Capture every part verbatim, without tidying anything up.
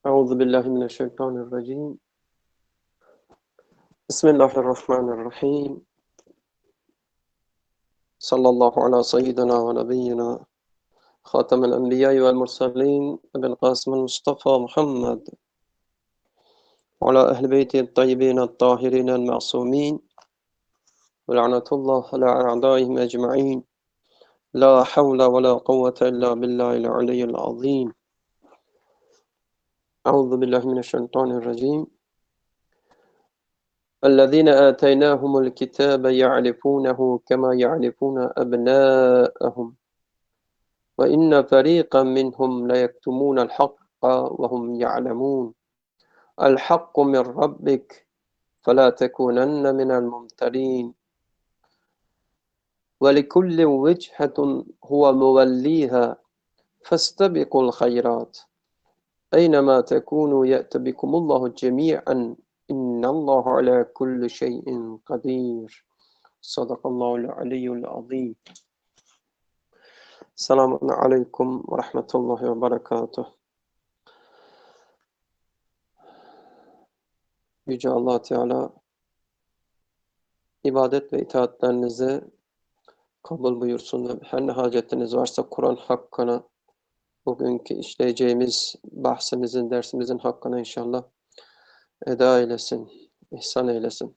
أعوذ بالله من الشيطان الرجيم بسم الله الرحمن الرحيم صلى الله على سيدنا ونبينا خاتم الأنبياء والمرسلين أبي القاسم المصطفى محمد وعلى أهل بيته الطيبين الطاهرين المعصومين ولعنة الله على أعدائهم أجمعين لا حول ولا قوة إلا بالله العلي العظيم أعوذ بالله من الشيطان الرجيم الذين آتيناهم الكتاب يعرفونه كما يعرفون أبناءهم وإن فريقا منهم ليكتمون الحق وهم يعلمون الحق من ربك فلا تكونن من الممترين ولكل وجهة هو موليها فاستبقوا الخيرات أينما تكونوا يأت بكم الله جميعا إن الله على كل شيء قدير صدق الله العلي العظيم. Selamun Aleyküm ve Rahmetullahi ve Berekatuhu. Yüce Allah Teala ibadet ve itaatlerinizi kabul buyursun ve her ne hacetiniz varsa Kur'an hakkına, bugünkü işleyeceğimiz bahsimizin, dersimizin hakkına inşallah eda eylesin, ihsan eylesin.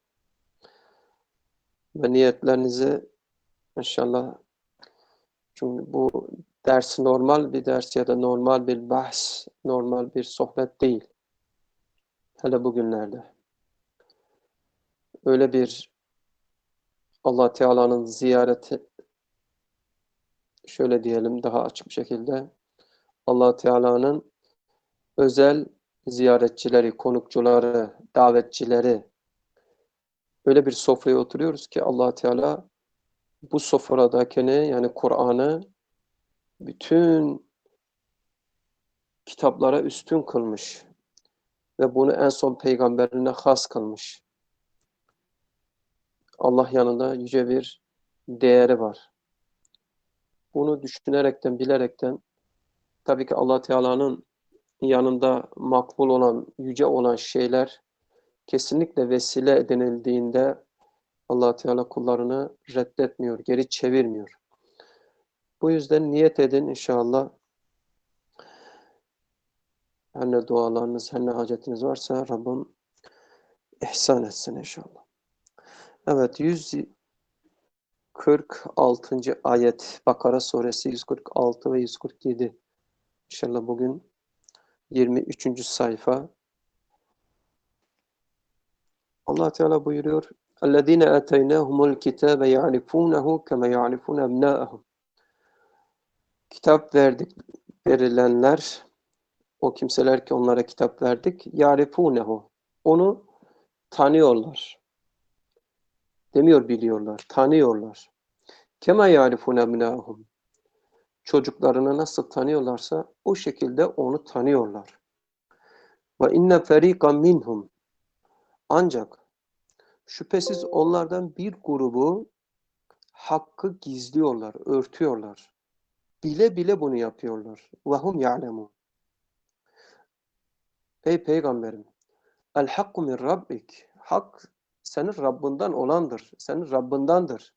Ve niyetlerinizi inşallah, çünkü bu ders normal bir ders ya da normal bir bahs, normal bir sohbet değil. Hele bugünlerde. Öyle bir Allah Teala'nın ziyareti, şöyle diyelim daha açık bir şekilde, Allah Teala'nın özel ziyaretçileri, konukçuları, davetçileri, öyle bir sofraya oturuyoruz ki Allah Teala bu sofradakini, yani Kur'an'ı bütün kitaplara üstün kılmış ve bunu en son peygamberine has kılmış. Allah yanında yüce bir değeri var. Bunu düşünerekten, bilerekten, tabii ki Allah Teala'nın yanında makbul olan, yüce olan şeyler kesinlikle vesile edinildiğinde Allah Teala kullarını reddetmiyor, geri çevirmiyor. Bu yüzden niyet edin inşallah. Her ne dualarınız, her ne hacetiniz varsa Rabbim ihsan etsin inşallah. Evet, yüz kırk altıncı ayet, Bakara suresi yüz kırk altı ve yüz kırk yedi. İnşallah bugün yirmi üçüncü sayfa. Allah Teala buyuruyor: "Ellezîne âteynâhumul kitâbe ya'rifûnehu kema ya'rifûne ebnâehum." Kitap verdik, verilenler, o kimseler ki onlara kitap verdik, ya'rifûnehu. Onu tanıyorlar. Demiyor biliyorlar, tanıyorlar. Kema ya'rifûne ebnâehum. Çocuklarını nasıl tanıyorlarsa o şekilde onu tanıyorlar. Ve inne ferîkan minhum. Ancak şüphesiz onlardan bir grubu hakkı gizliyorlar, örtüyorlar. Bile bile bunu yapıyorlar. وَهُمْ يَعْلَمُونَ. Ey Peygamberim, el hakku min rabbik. Hak senin Rabbinden olandır. Senin Rabbindendir.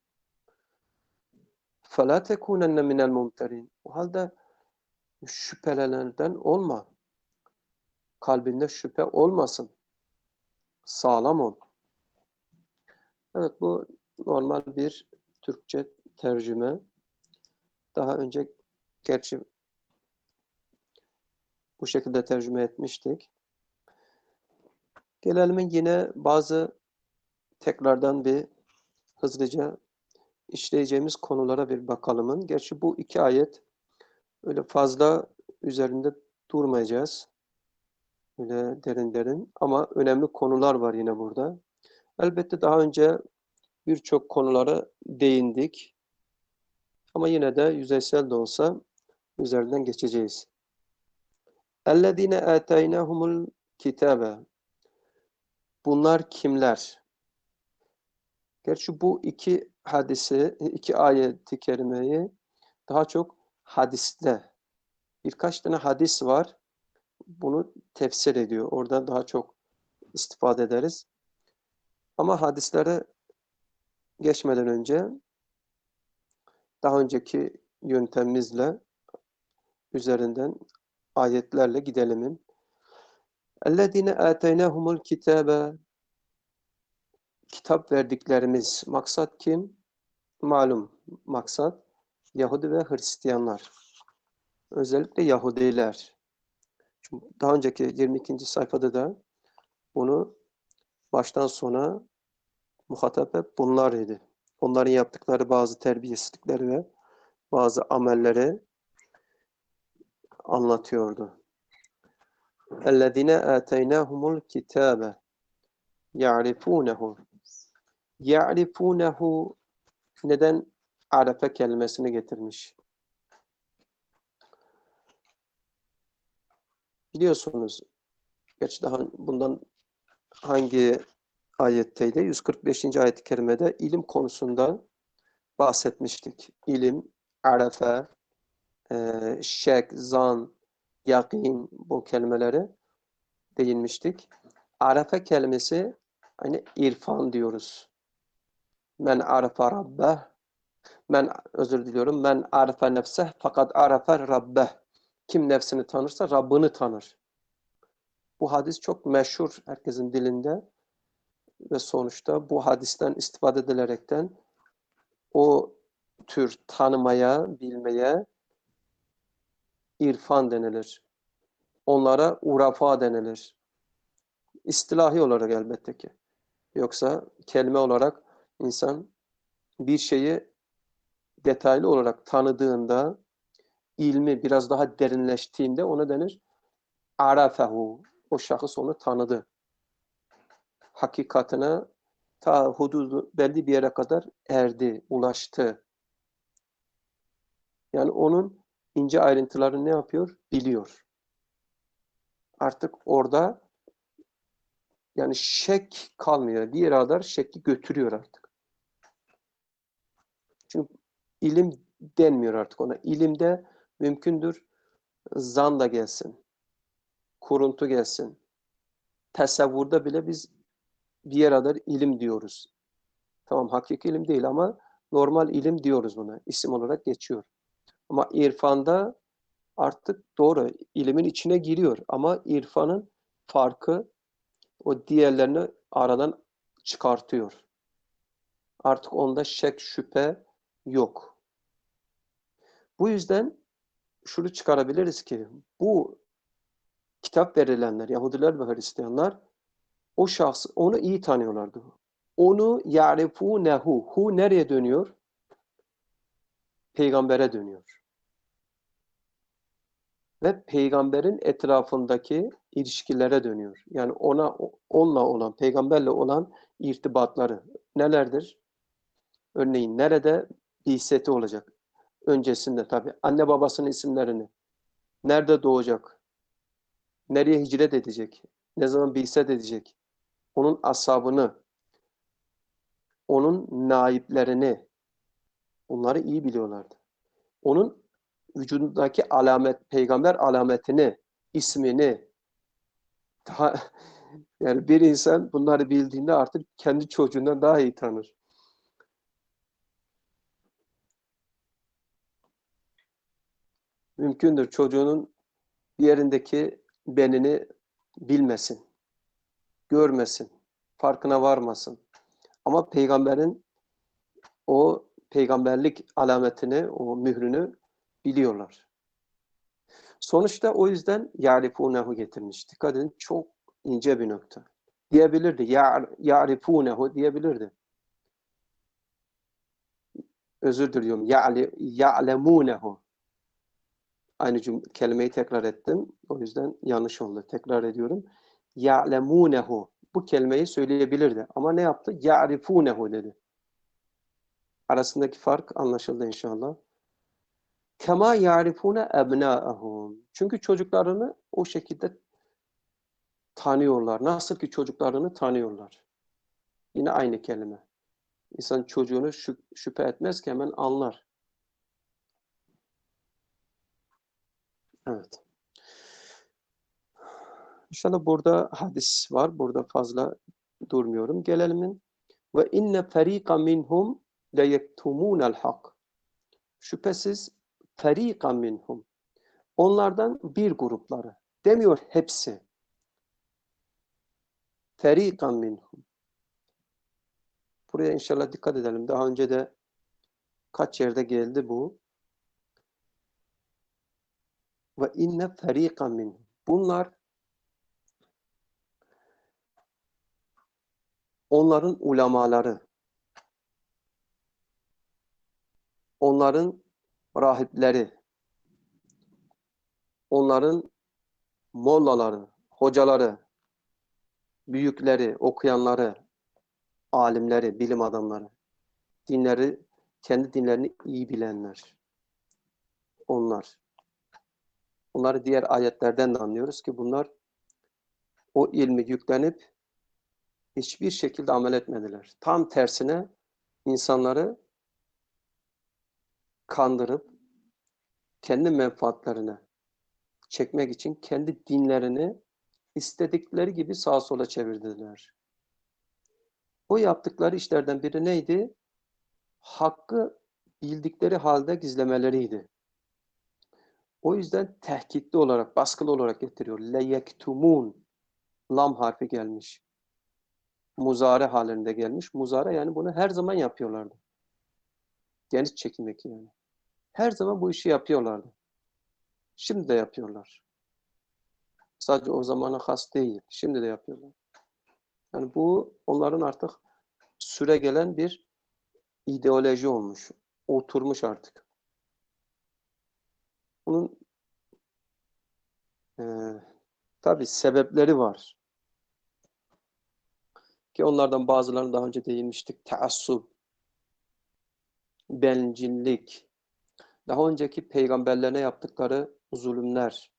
فَلَا تَكُونَنَّ مِنَ الْمُمْتَرِينَ. O halde şüphelenenlerden olma. Kalbinde şüphe olmasın. Sağlam ol. Evet, bu normal bir Türkçe tercüme. Daha önce gerçi bu şekilde tercüme etmiştik. Gelelim yine bazı tekrardan bir hızlıca işleyeceğimiz konulara bir bakalım. Gerçi bu iki ayet öyle fazla üzerinde durmayacağız. Öyle derin derin ama önemli konular var yine burada. Elbette daha önce birçok konulara değindik. Ama yine de yüzeysel de olsa üzerinden geçeceğiz. اَلَّذ۪ينَ اَتَيْنَاهُمُ الْكِتَابَ. Bunlar kimler? Gerçi bu iki hadisi, iki ayet-i kerimeyi daha çok hadiste, birkaç tane hadis var. bunu tefsir ediyor. Orada daha çok istifade ederiz. Ama hadislere geçmeden önce daha önceki yöntemimizle üzerinden ayetlerle gidelim. اَلَّذِينَ آتَيْنَاهُمُ الْكِتَابَ Kitap verdiklerimiz. Maksat kim? Malum maksat Yahudi ve Hristiyanlar. Özellikle Yahudiler. Çünkü daha önceki yirmi ikinci sayfada da bunu baştan sona muhatap hep bunlar idi. Onların yaptıkları bazı terbiyesizlikleri ve bazı amelleri anlatıyordu. اَلَّذِينَ آتَيْنَاهُمُ الْكِتَابَ يَعْرِفُونَهُ يَعْرِفُونَهُ Neden arefe kelimesini getirmiş? Biliyorsunuz, geç daha bundan hangi ayetteydi? yüz kırk beşinci ayet-i kerimede ilim konusunda bahsetmiştik. İlim, arefe, e, şek, zan, yakin bu kelimeleri değinmiştik. Arefe kelimesi hani irfan diyoruz. Men arefe rabbeh Men özür diliyorum. Men arefe nefseh fakat arefe rabbeh. Kim nefsini tanırsa Rabbini tanır. Bu hadis çok meşhur herkesin dilinde ve sonuçta bu hadisten istifade edilerekten o tür tanımaya, bilmeye irfan denilir. Onlara urafa denilir. İstilahi olarak elbette ki. Yoksa kelime olarak insan bir şeyi detaylı olarak tanıdığında, ilmi biraz daha derinleştiğinde ona denir arafehu. O şahıs onu tanıdı. Hakikatine ta hududu belli bir yere kadar erdi, ulaştı. Yani onun ince ayrıntılarını ne yapıyor? Biliyor. Artık orada yani şek kalmıyor. Bir yere kadar şekli götürüyor artık. Çünkü ilim denmiyor artık ona. İlimde mümkündür zan da gelsin. Kuruntu gelsin. Tesevvurda bile biz bir yere kadar ilim diyoruz. Tamam, hakiki ilim değil ama normal ilim diyoruz buna. İsim olarak geçiyor. Ama irfanda artık doğru ilimin içine giriyor. Ama irfanın farkı o diğerlerini aradan çıkartıyor. Artık onda şek, şüphe yok. Bu yüzden şunu çıkarabiliriz ki bu kitap verilenler, Yahudiler ve Hristiyanlar o şahsı, onu iyi tanıyorlardı. Onu ya'rifunehu. Hu nereye dönüyor? Peygambere dönüyor. Ve peygamberin etrafındaki ilişkilere dönüyor. Yani ona, onunla olan, peygamberle olan irtibatları nelerdir? Örneğin nerede bi'seti olacak? Öncesinde tabii. Anne babasının isimlerini. Nerede doğacak? Nereye hicret edecek? Ne zaman bi'set edecek? Onun ashabını, onun naiplerini, onları iyi biliyorlardı. Onun vücudundaki alamet, peygamber alametini, ismini, daha, yani bir insan bunları bildiğinde artık kendi çocuğundan daha iyi tanır. Mümkündür çocuğunun bir yerindeki benini bilmesin, görmesin, farkına varmasın. Ama peygamberin o peygamberlik alametini, o mührünü biliyorlar. Sonuçta o yüzden ya'rifunehu getirmiş. Dikkat edin, çok ince bir nokta. Diyebilirdi. Ya'rifunehu diyebilirdi. Özür diliyorum. Ya'lemunehu. Aynı cümle, kelimeyi tekrar ettim. O yüzden yanlış oldu. Tekrar ediyorum. Ya'lemunehu. Bu kelimeyi söyleyebilirdi. Ama ne yaptı? Ya'rifunehu dedi. Arasındaki fark anlaşıldı inşallah. Kema ya'rifune ebnâehum. Çünkü çocuklarını o şekilde tanıyorlar. Nasıl ki çocuklarını tanıyorlar. Yine aynı kelime. İnsan çocuğunu şüphe etmez ki hemen anlar. Evet. İnşallah burada hadis var. Burada fazla durmuyorum. Gelelim. Ve inne ferika minhum le yektumunel hak. Şüphesiz ferika minhum. Onlardan bir grupları. Demiyor hepsi. Ferika minhum. Buraya inşallah dikkat edelim. Daha önce de kaç yerde geldi bu. Ve inne ferika minhum. Bunlar onların ulemaları, onların rahipleri, onların mollaları, hocaları, büyükleri, okuyanları, alimleri, bilim adamları, dinleri, kendi dinlerini iyi bilenler. Onlar. Bunları diğer ayetlerden de anlıyoruz ki bunlar o ilmi yüklenip hiçbir şekilde amel etmediler. Tam tersine insanları kandırıp kendi menfaatlerine çekmek için kendi dinlerini istedikleri gibi sağa sola çevirdiler. O yaptıkları işlerden biri neydi? Hakkı bildikleri halde gizlemeleriydi. O yüzden tehkitli olarak, baskılı olarak getiriyor. Leyektumun. Lam harfi gelmiş. Muzare halinde gelmiş. Muzare yani bunu her zaman yapıyorlardı. Geniş çekilmek yani. Her zaman bu işi yapıyorlardı. Şimdi de yapıyorlar. Sadece o zamana has değil. Şimdi de yapıyorlar. Yani bu onların artık süre gelen bir ideoloji olmuş. Oturmuş artık. Bunun e, tabii sebepleri var. Ki onlardan bazılarını daha önce değinmiştik. Taassub, bencillik, daha önceki peygamberlerine yaptıkları zulümler,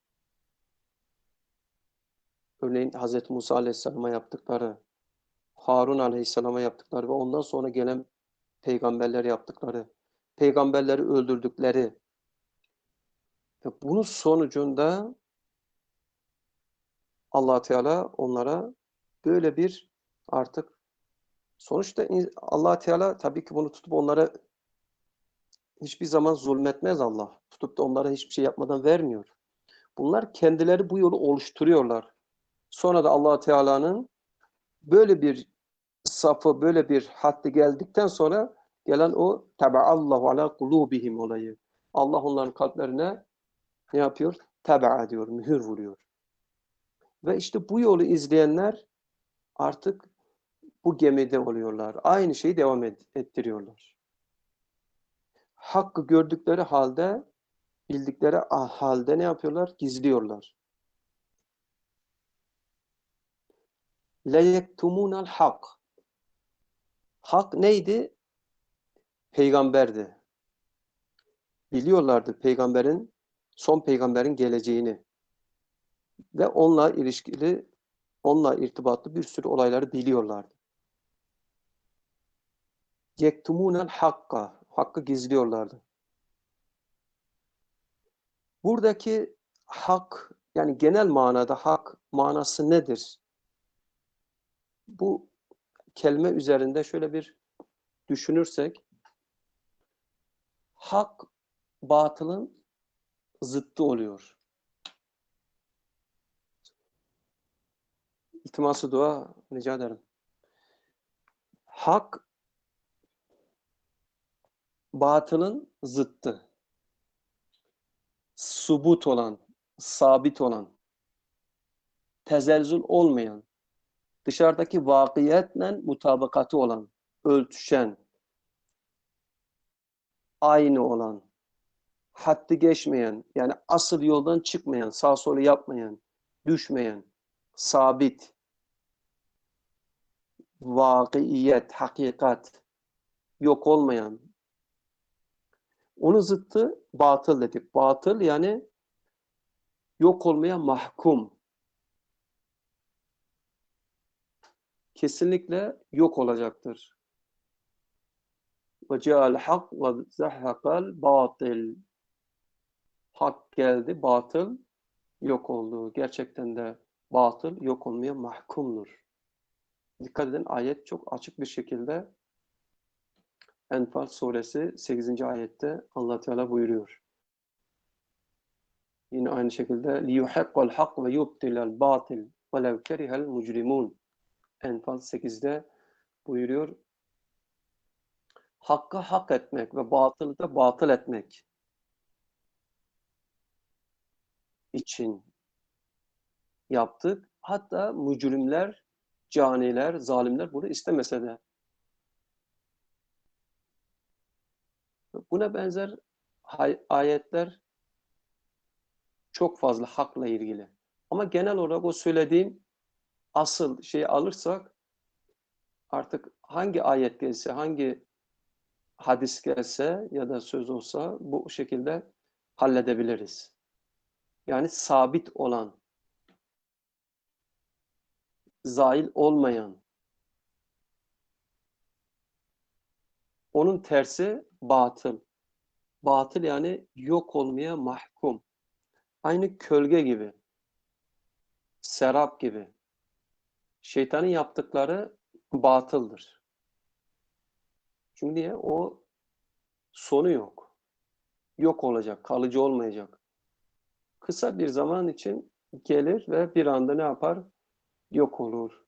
örneğin Hazreti Musa Aleyhisselam'a yaptıkları, Harun Aleyhisselam'a yaptıkları ve ondan sonra gelen peygamberler yaptıkları, peygamberleri öldürdükleri ve bunun sonucunda Allah Teala onlara böyle bir artık sonuçta Allah Teala tabii ki bunu tutup onlara hiçbir zaman zulmetmez Allah. Tutup da onlara hiçbir şey yapmadan vermiyor. Bunlar kendileri bu yolu oluşturuyorlar. Sonra da Allah Teala'nın böyle bir safı, böyle bir haddi geldikten sonra gelen o tebeallahu ala kulubihim olayı. Allah onların kalplerine ne yapıyor? Tebe diyor, mühür vuruyor. Ve işte bu yolu izleyenler artık bu gemide oluyorlar. Aynı şeyi devam ettiriyorlar. Hakkı gördükleri halde, bildikleri halde ne yapıyorlar? Gizliyorlar. Leyektumunal hak. Hak neydi? Peygamberdi. Biliyorlardı peygamberin, son peygamberin geleceğini ve onunla ilişkili, onunla irtibatlı bir sürü olayları biliyorlardı. Yektumunel hakka, hakkı gizliyorlardı. Buradaki hak, yani genel manada hak manası nedir? Bu kelime üzerinde şöyle bir düşünürsek, hak batılın zıttı oluyor. İltiması dua rica ederim. Hak batılın zıttı. Subut olan, sabit olan, tezelzül olmayan, dışarıdaki vakiyetle mutabakatı olan, ölçüşen, aynı olan, haddi geçmeyen, yani asıl yoldan çıkmayan, sağ solu yapmayan, düşmeyen, sabit, vakiyet, hakikat, yok olmayan. Onun zıttı batıl dedik. Batıl yani yok olmaya mahkum. Kesinlikle yok olacaktır. Ve ceal hak ve zehhakal batıl. Hak geldi, batıl yok oldu. Gerçekten de batıl yok olmaya mahkumdur. Dikkat edin, ayet çok açık bir şekilde Enfal suresi sekizinci ayette Allah Teala buyuruyor. Yine aynı şekilde liyuhiqqal hak ve yubtilal batil velev kerihel mucrimun. Enfal sekizde buyuruyor. Hakkı hak etmek ve batılı da batıl etmek için yaptık. Hatta mücrimler, caniler, zalimler bunu istemese de. Buna benzer ayetler çok fazla hakla ilgili. Ama genel olarak o söylediğim asıl şeyi alırsak artık hangi ayet gelse, hangi hadis gelse ya da söz olsa bu şekilde halledebiliriz. Yani sabit olan, zail olmayan, onun tersi batıl. Batıl yani yok olmaya mahkum. Aynı kölge gibi, serap gibi. Şeytanın yaptıkları batıldır. Çünkü niye? O sonu yok. Yok olacak, kalıcı olmayacak. Kısa bir zaman için gelir ve bir anda ne yapar? Yok olur.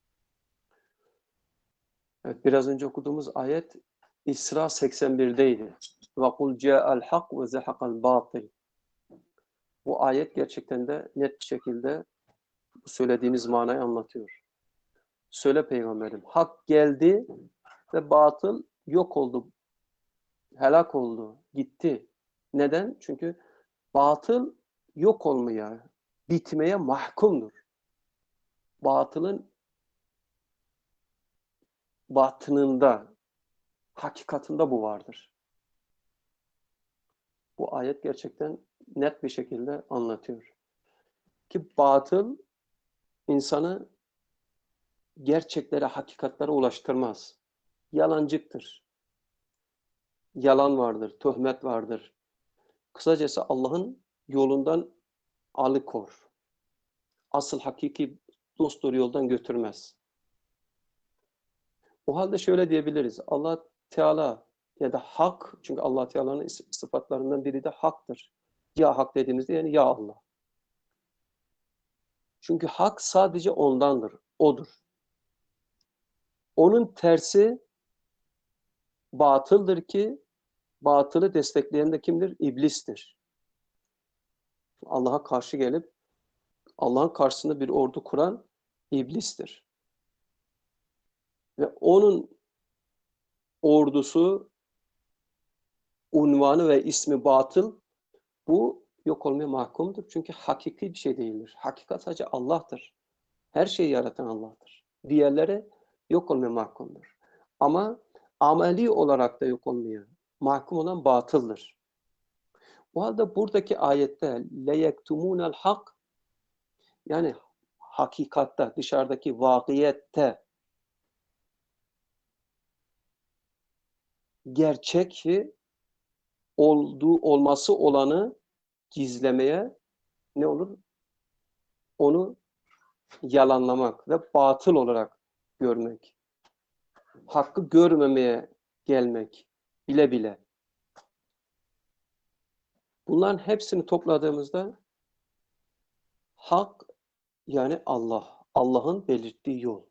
Evet, biraz önce okuduğumuz ayet İsra seksen birdeydi. وَقُلْ جَاءَ الْحَقُّ وَزَحَقَ الْبَاطِلِ. Bu ayet gerçekten de net bir şekilde söylediğimiz manayı anlatıyor. Söyle peygamberim, hak geldi ve batıl yok oldu, helak oldu, gitti. Neden? Çünkü batıl yok olmaya, bitmeye mahkumdur. Batılın batınında, hakikatında bu vardır. Bu ayet gerçekten net bir şekilde anlatıyor. Ki batıl insanı gerçeklere, hakikatlere ulaştırmaz. Yalancıktır. Yalan vardır, töhmet vardır. Kısacası Allah'ın yolundan alıkor. Asıl hakiki dostdur yoldan götürmez. O halde şöyle diyebiliriz. Allah Teala ya da hak, çünkü Allah Teala'nın sıfatlarından biri de haktır. Ya hak dediğimizde yani ya Allah. Çünkü hak sadece ondandır, odur. Onun tersi batıldır ki batılı destekleyen de kimdir? İblistir. Allah'a karşı gelip Allah'ın karşısında bir ordu kuran iblistir. Ve onun ordusu, unvanı ve ismi batıl, bu yok olmaya mahkumdur. Çünkü hakiki bir şey değildir. Hakikat sadece Allah'tır. Her şeyi yaratan Allah'tır. Diğerleri yok olmaya mahkumdur. Ama ameli olarak da yok olmaya mahkum olan batıldır. O halde buradaki ayette leyektumunel hak, yani hakikatte, dışarıdaki vakiyette gerçek olduğu, olması olanı gizlemeye ne olur? Onu yalanlamak ve batıl olarak görmek. Hakkı görmemeye gelmek bile bile. Bunların hepsini topladığımızda hak yani Allah. Allah'ın belirttiği yol.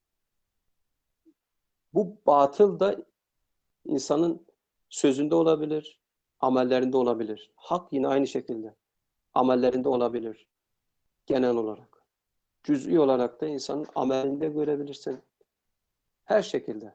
Bu batıl da insanın sözünde olabilir, amellerinde olabilir. Hak yine aynı şekilde. Amellerinde olabilir. Genel olarak. Cüz'i olarak da insanın amelinde görebilirsin. Her şekilde.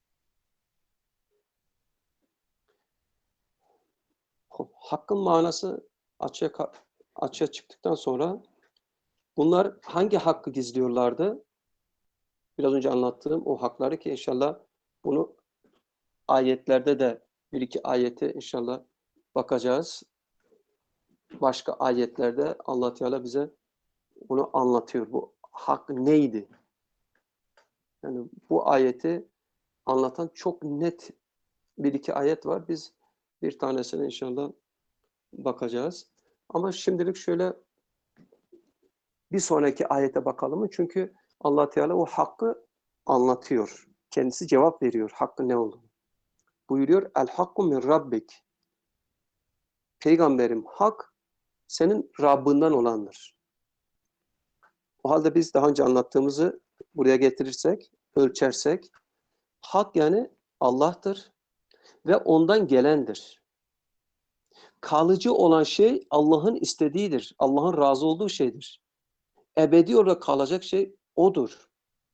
Hakkın manası açığa, açığa çıktıktan sonra bunlar hangi hakkı gizliyorlardı? Biraz önce anlattığım o hakları ki inşallah bunu ayetlerde de bir iki ayete inşallah bakacağız. Başka ayetlerde Allah Teala bize bunu anlatıyor. Bu hak neydi? Yani bu ayeti anlatan çok net bir iki ayet var. Biz bir tanesine inşallah bakacağız. Ama şimdilik şöyle Bir sonraki ayete bakalım mı? Çünkü Allah Teala o hakkı anlatıyor. Kendisi cevap veriyor hakkın ne olduğunu. Buyuruyor el hakku min rabbik. Peygamberim hak senin Rabbinden olandır. O halde biz daha önce anlattığımızı buraya getirirsek, ölçersek hak yani Allah'tır ve ondan gelendir. Kalıcı olan şey Allah'ın istediğidir. Allah'ın razı olduğu şeydir. Ebedi olarak kalacak şey odur.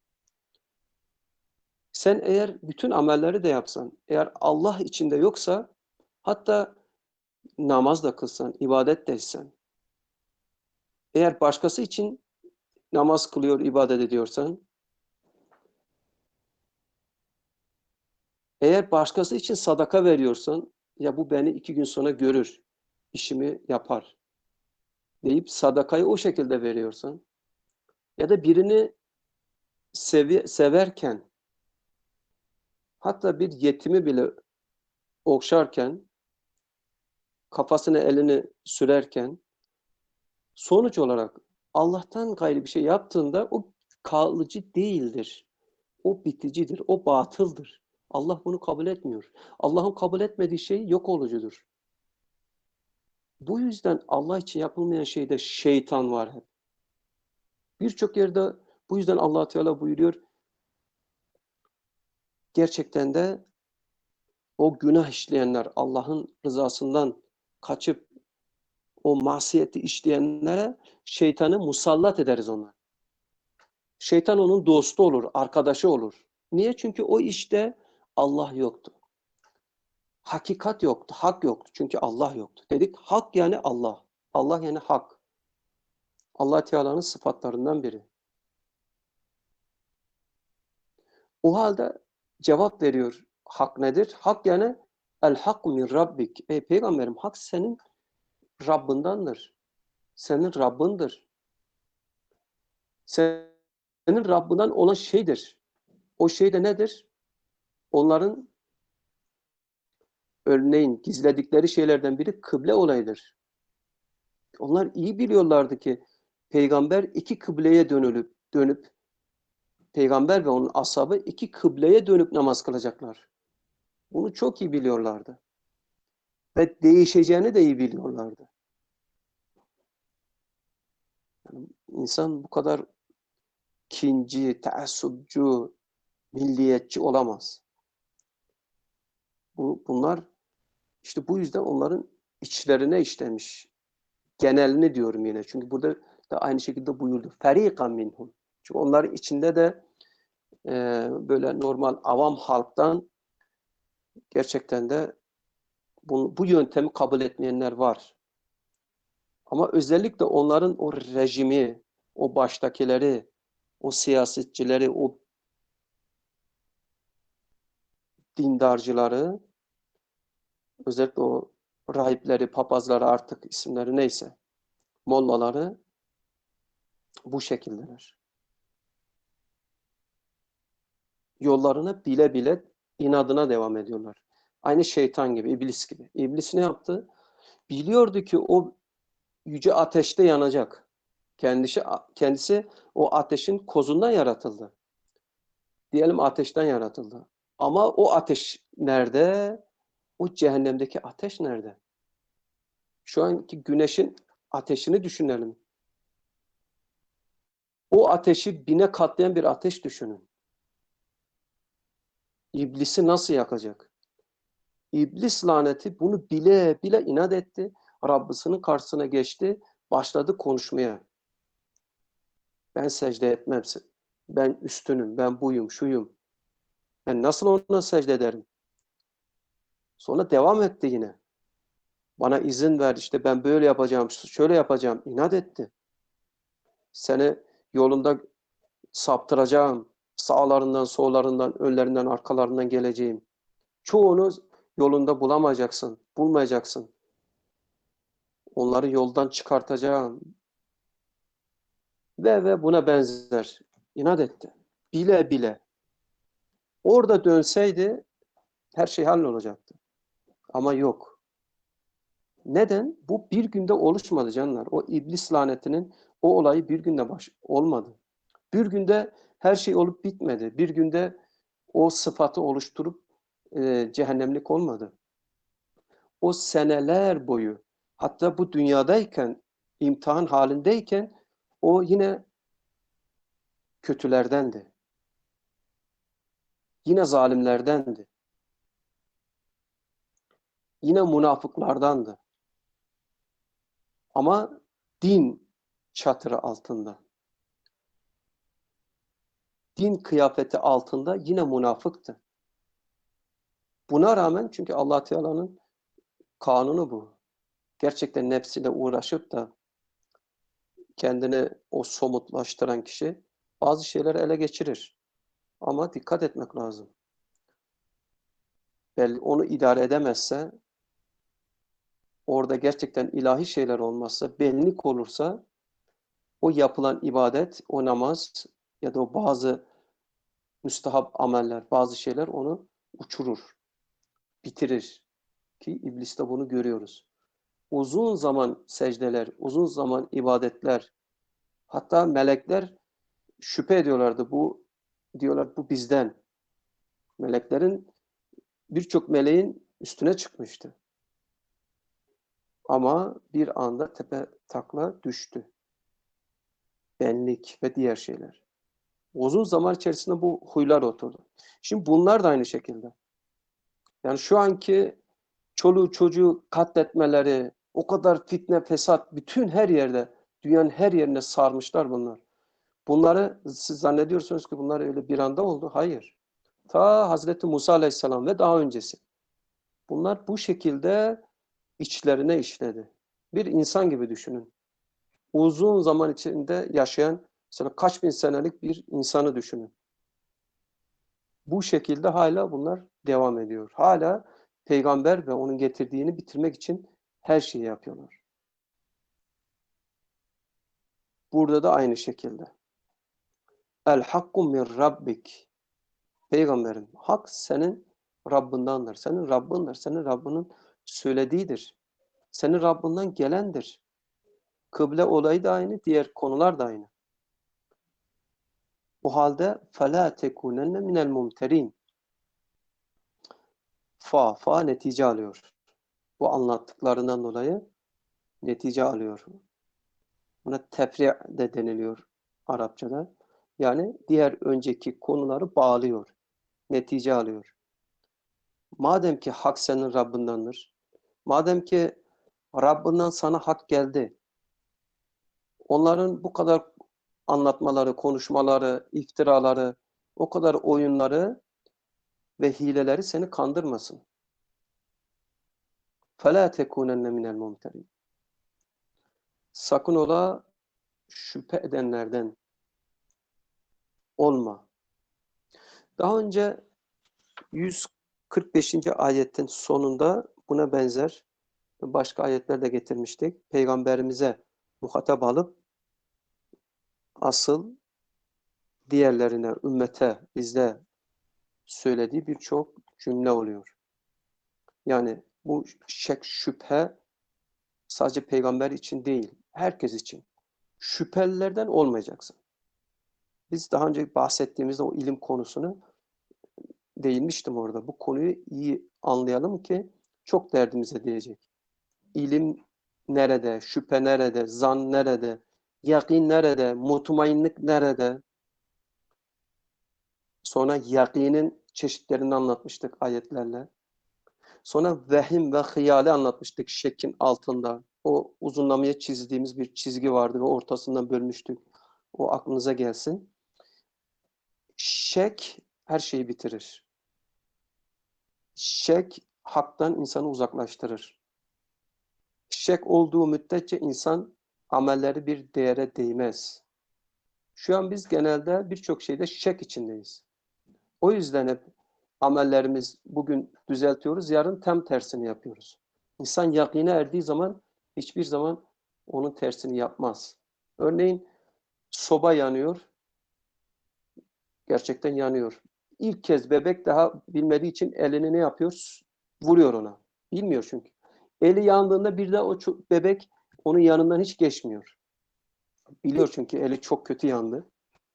Sen eğer bütün amelleri de yapsan, eğer Allah içinde yoksa, hatta namaz da kılsan, ibadet de etsen, eğer başkası için namaz kılıyor, ibadet ediyorsan, eğer başkası için sadaka veriyorsan, ya bu beni iki gün sonra görür, işimi yapar deyip sadakayı o şekilde veriyorsan, ya da birini sevi severken, hatta bir yetimi bile okşarken, kafasına elini sürerken, sonuç olarak Allah'tan gayrı bir şey yaptığında o kalıcı değildir. O biticidir, o batıldır. Allah bunu kabul etmiyor. Allah'ın kabul etmediği şey yok olucudur. Bu yüzden Allah için yapılmayan şeyde şeytan var hep. Birçok yerde bu yüzden Allah Teala buyuruyor, gerçekten de o günah işleyenler, Allah'ın rızasından kaçıp o masiyeti işleyenlere şeytanı musallat ederiz ona. Şeytan onun dostu olur, arkadaşı olur. Niye? Çünkü o işte Allah yoktu. Hakikat yoktu, hak yoktu. Çünkü Allah yoktu. Dedik hak yani Allah. Allah yani hak. Allah Teala'nın sıfatlarından biri. O halde cevap veriyor. Hak nedir? Hak yani el hakku min rabbik. Ey peygamberim hak senin Rabbindendir. Senin Rabbindir. Senin Rabbinden olan şeydir. O şey de nedir? Onların örneğin gizledikleri şeylerden biri kıble olayıdır. Onlar iyi biliyorlardı ki peygamber iki kıbleye dönülüp dönüp peygamber ve onun ashabı iki kıbleye dönüp namaz kılacaklar. Bunu çok iyi biliyorlardı. Ve değişeceğini de iyi biliyorlardı. Yani insan bu kadar kinci, taassubcu, milliyetçi olamaz. Bu, bunlar işte bu yüzden onların içlerine işlemiş. Genelini diyorum yine. Çünkü burada da aynı şekilde buyurdu. Feriqan minhum. Çünkü onların içinde de e, böyle normal avam halktan gerçekten de bu, bu yöntemi kabul etmeyenler var. Ama özellikle onların o rejimi, o baştakileri, o siyasetçileri, o dindarcıları, özellikle o rahipleri, papazları artık isimleri neyse, mollaları bu şekildeler. Yollarına bile bile inadına devam ediyorlar. Aynı şeytan gibi, iblis gibi. İblis ne yaptı? Biliyordu ki o yüce ateşte yanacak. Kendisi, kendisi o ateşin kozundan yaratıldı. Diyelim ateşten yaratıldı. Ama o ateş nerede? O cehennemdeki ateş nerede? Şu anki güneşin ateşini düşünelim. O ateşi bine katlayan bir ateş düşünün. İblisi nasıl yakacak? İblis laneti bunu bile bile inat etti. Rabbisinin karşısına geçti. Başladı konuşmaya. Ben secde etmem. Ben üstünüm. Ben buyum, şuyum. Ben nasıl ona secde ederim? Sonra devam etti yine. Bana izin ver, işte ben böyle yapacağım, şöyle yapacağım. İnat etti. Seni yolunda saptıracağım. Sağlarından, sollarından, önlerinden, arkalarından geleceğim. Çoğunu yolunda bulamayacaksın, bulmayacaksın. Onları yoldan çıkartacağım. Ve ve buna benzer. İnat etti. Bile bile. Orada dönseydi her şey hallolacaktı. Ama yok. Neden? Bu bir günde oluşmadı canlar. O iblis lanetinin O olayı bir günde baş olmadı. Bir günde her şey olup bitmedi. Bir günde o sıfatı oluşturup e, cehennemlik olmadı. O seneler boyu, hatta bu dünyadayken, imtihan halindeyken o yine kötülerdendi. Yine zalimlerdendi. Yine münafıklardandı. Ama din çatırı altında, din kıyafeti altında yine münafıktı. Buna rağmen, çünkü Allah Teala'nın kanunu bu. Gerçekten nefsiyle uğraşıp da kendini o somutlaştıran kişi bazı şeyleri ele geçirir. Ama dikkat etmek lazım. Belki onu idare edemezse, orada gerçekten ilahi şeyler olmazsa, benlik olursa, o yapılan ibadet, o namaz ya da o bazı müstehap ameller, bazı şeyler onu uçurur, bitirir. Ki ibliste bunu görüyoruz. Uzun zaman secdeler, uzun zaman ibadetler, hatta melekler şüphe ediyorlardı. Bu diyorlar bu bizden. Meleklerin birçok meleğin üstüne çıkmıştı. Ama bir anda tepe takla düştü. Benlik ve diğer şeyler. Uzun zaman içerisinde bu huylar oturdu. Şimdi bunlar da aynı şekilde. Yani şu anki çoluğu çocuğu katletmeleri, o kadar fitne, fesat, bütün her yerde, dünyanın her yerine sarmışlar bunlar. Bunları siz zannediyorsunuz ki bunlar öyle bir anda oldu. Hayır. Ta Hazreti Musa Aleyhisselam ve daha öncesi. Bunlar bu şekilde içlerine işledi. Bir insan gibi düşünün. Uzun zaman içinde yaşayan, mesela kaç bin senelik bir insanı düşünün. Bu şekilde hala bunlar devam ediyor. Hala peygamber ve onun getirdiğini bitirmek için her şeyi yapıyorlar. Burada da aynı şekilde. El hakku min rabbik. Peygamberim, hak senin Rabbindandır. Senin Rabbindir. Senin Rabbinin söylediğidir. Senin Rabbinden gelendir. Kıble olayı da aynı, diğer konular da aynı. O halde فَلَا تَكُونَنَّ مِنَ الْمُمْتَرِينَ. Fa, fa netice alıyor. Bu anlattıklarından dolayı netice alıyor. Buna tefri de deniliyor Arapçada. Yani diğer önceki konuları bağlıyor. Netice alıyor. Madem ki hak senin Rabbindendir, madem ki Rabbinden sana hak geldi, onların bu kadar anlatmaları, konuşmaları, iftiraları, o kadar oyunları ve hileleri seni kandırmasın. فَلَا تَكُونَنَّ مِنَ الْمُمْتَرِينَ. Sakın ola şüphe edenlerden olma. Daha önce yüz kırk beşinci ayetin sonunda buna benzer başka ayetler de getirmiştik. Peygamberimize muhatap alıp asıl diğerlerine, ümmete, bizde söylediği birçok cümle oluyor. Yani bu şek, şüphe sadece peygamber için değil, herkes için. Şüphelilerden olmayacaksın. Biz daha önce bahsettiğimizde o ilim konusunu değinmiştim orada. Bu konuyu iyi anlayalım ki çok derdimize değecek. İlim nerede, şüphe nerede, zan nerede, yakin nerede, mutmainlik nerede? Sonra yakinin çeşitlerini anlatmıştık ayetlerle. Sonra vehim ve hıyali anlatmıştık şekin altında. O uzunlamaya çizdiğimiz bir çizgi vardı ve ortasından bölmüştük. O aklınıza gelsin. Şek her şeyi bitirir. Şek haktan insanı uzaklaştırır. Şek olduğu müddetçe insan amelleri bir değere değmez. Şu an biz genelde birçok şeyde şek içindeyiz. O yüzden hep amellerimiz bugün düzeltiyoruz, yarın tam tersini yapıyoruz. İnsan yakine erdiği zaman hiçbir zaman onun tersini yapmaz. Örneğin soba yanıyor, gerçekten yanıyor. İlk kez bebek daha bilmediği için elini ne yapıyor? Vuruyor ona. Bilmiyor çünkü. Eli yandığında bir de o bebek onun yanından hiç geçmiyor. Biliyor çünkü eli çok kötü yandı.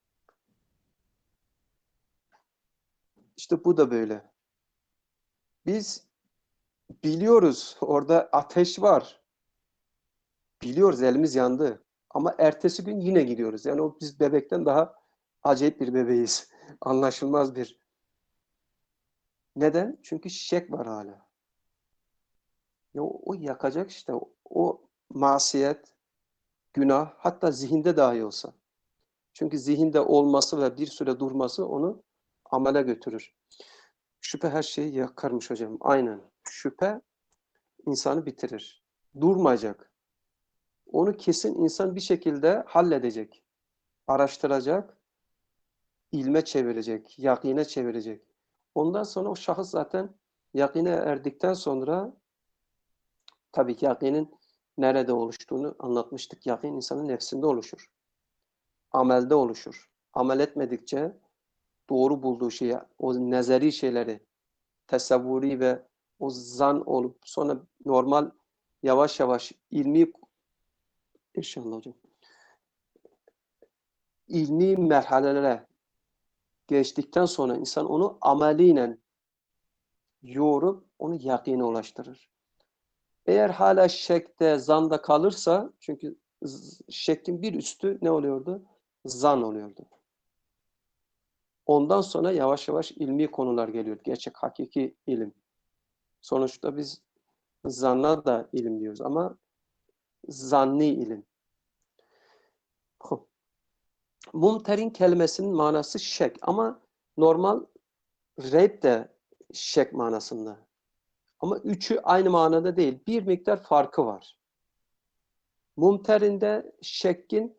İşte bu da böyle. Biz biliyoruz orada ateş var. Biliyoruz elimiz yandı. Ama ertesi gün yine gidiyoruz. Yani o biz bebekten daha acayip bir bebeğiz. Anlaşılmaz bir. Neden? Çünkü şek var hala. Ya o, o yakacak işte. O, o masiyet, günah, hatta zihinde dahi olsa. Çünkü zihinde olması ve bir süre durması onu amele götürür. Şüphe her şeyi yakarmış hocam. Aynen. Şüphe insanı bitirir. Durmayacak. Onu kesin insan bir şekilde halledecek. Araştıracak, ilme çevirecek, yakine çevirecek. Ondan sonra o şahıs zaten yakine erdikten sonra tabii ki yakinin nerede oluştuğunu anlatmıştık. Yakin insanın nefsinde oluşur. Amelde oluşur. Amel etmedikçe doğru bulduğu şeyi, o nezeri şeyleri, tesavvuri ve o zan olup sonra normal yavaş yavaş ilmi inşallah hocam ilmi merhalelere geçtikten sonra insan onu ameliyle yoğurup onu yakine ulaştırır. Eğer hala şekte, zanda kalırsa çünkü şekkin bir üstü ne oluyordu? Zan oluyordu. Ondan sonra yavaş yavaş ilmi konular geliyor. Gerçek, hakiki ilim. Sonuçta biz zanna da ilim diyoruz ama zanni ilim. Mumterin kelimesinin manası şek ama normal reyb de şek manasında. Ama üçü aynı manada değil. Bir miktar farkı var. Mumterinde şekkin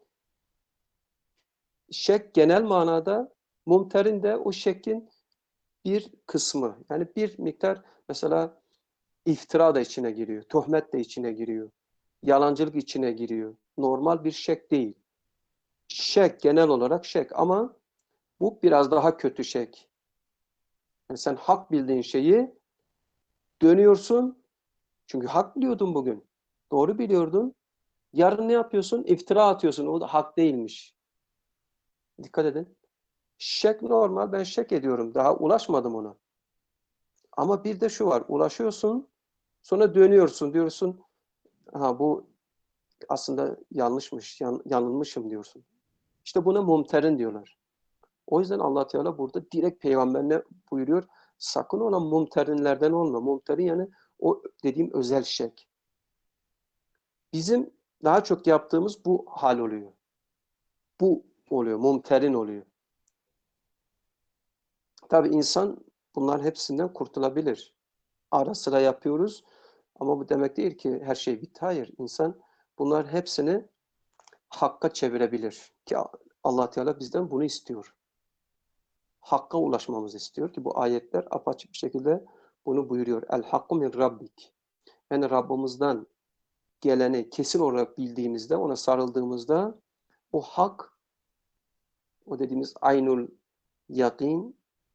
şek genel manada, mumterinde o şekkin bir kısmı. Yani bir miktar mesela iftira da içine giriyor. Töhmet de içine giriyor. Yalancılık içine giriyor. Normal bir şek değil. Şek genel olarak şek ama bu biraz daha kötü şek. Yani sen hak bildiğin şeyi dönüyorsun. Çünkü hak biliyordun bugün. Doğru biliyordun. Yarın ne yapıyorsun? İftira atıyorsun. O da hak değilmiş. Dikkat edin. Şek normal. Ben şek ediyorum. Daha ulaşmadım ona. Ama bir de şu var. Ulaşıyorsun. Sonra dönüyorsun. Diyorsun ha bu aslında yanlışmış. Yan, yanılmışım diyorsun. İşte buna mumterin diyorlar. O yüzden Allah Teala burada direkt peygamberine buyuruyor. Sakın olan mumterinlerden olma. Mumterin yani o dediğim özel şek. Bizim daha çok yaptığımız bu hal oluyor. Bu oluyor. Mumterin oluyor. Tabii insan bunların hepsinden kurtulabilir. Ara sıra yapıyoruz ama bu demek değil ki her şey bitti. Hayır. İnsan bunların hepsini hakka çevirebilir. Ki Allah Teala bizden bunu istiyor. Hakka ulaşmamızı istiyor ki bu ayetler apaçık bir şekilde bunu buyuruyor. El hakku min rabbik. Yani Rabbimizden geleni kesin olarak bildiğimizde, ona sarıldığımızda o hak, o dediğimiz aynul yakin,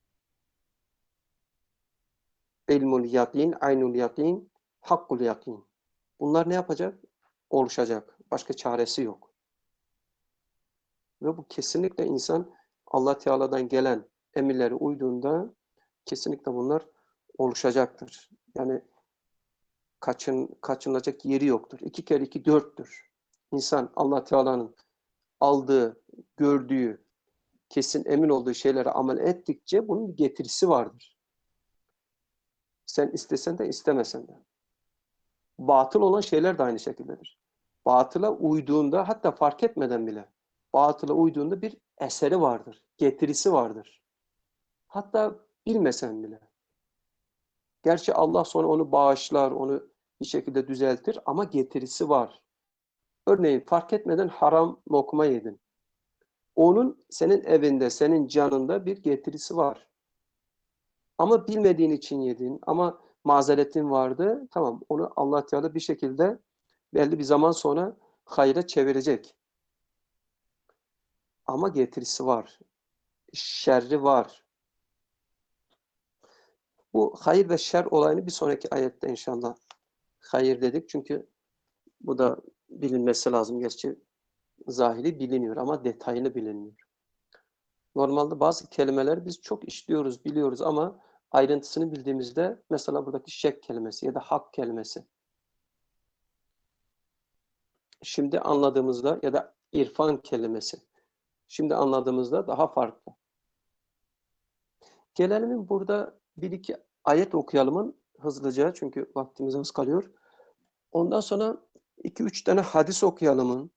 ilmul yakin, aynul yakin, hakkul yakin. Bunlar ne yapacak? Oluşacak. Başka çaresi yok. Ve bu kesinlikle insan Allah Teala'dan gelen emirleri uyduğunda kesinlikle bunlar oluşacaktır. Yani kaçın, kaçınılacak yeri yoktur. İki kere iki dörttür. İnsan Allah Teala'nın aldığı, gördüğü, kesin emin olduğu şeylere amel ettikçe bunun bir getirisi vardır. Sen istesen de istemesen de. Batıl olan şeyler de aynı şekildedir. Batıla uyduğunda hatta fark etmeden bile batıla uyduğunda bir eseri vardır, getirisi vardır. Hatta bilmesen bile. Gerçi Allah sonra onu bağışlar, onu bir şekilde düzeltir ama getirisi var. Örneğin fark etmeden haram lokma yedin. Onun senin evinde, senin canında bir getirisi var. Ama bilmediğin için yedin ama mazeretin vardı. Tamam onu Allah Teala bir şekilde belli bir zaman sonra hayra çevirecek. Ama getirisi var. Şerri var. Bu hayır ve şer olayını bir sonraki ayette inşallah hayır dedik. Çünkü bu da bilinmesi lazım. Gerçi Zahiri biliniyor ama detaylı bilinmiyor. Normalde bazı kelimeler biz çok işliyoruz, biliyoruz ama ayrıntısını bildiğimizde mesela buradaki şek kelimesi ya da hak kelimesi. Şimdi anladığımızda ya da irfan kelimesi. Şimdi anladığımızda daha farklı. Gelelim burada bir iki ayet okuyalım hızlıca çünkü vaktimiz az kalıyor. Ondan sonra iki üç tane hadis okuyalım.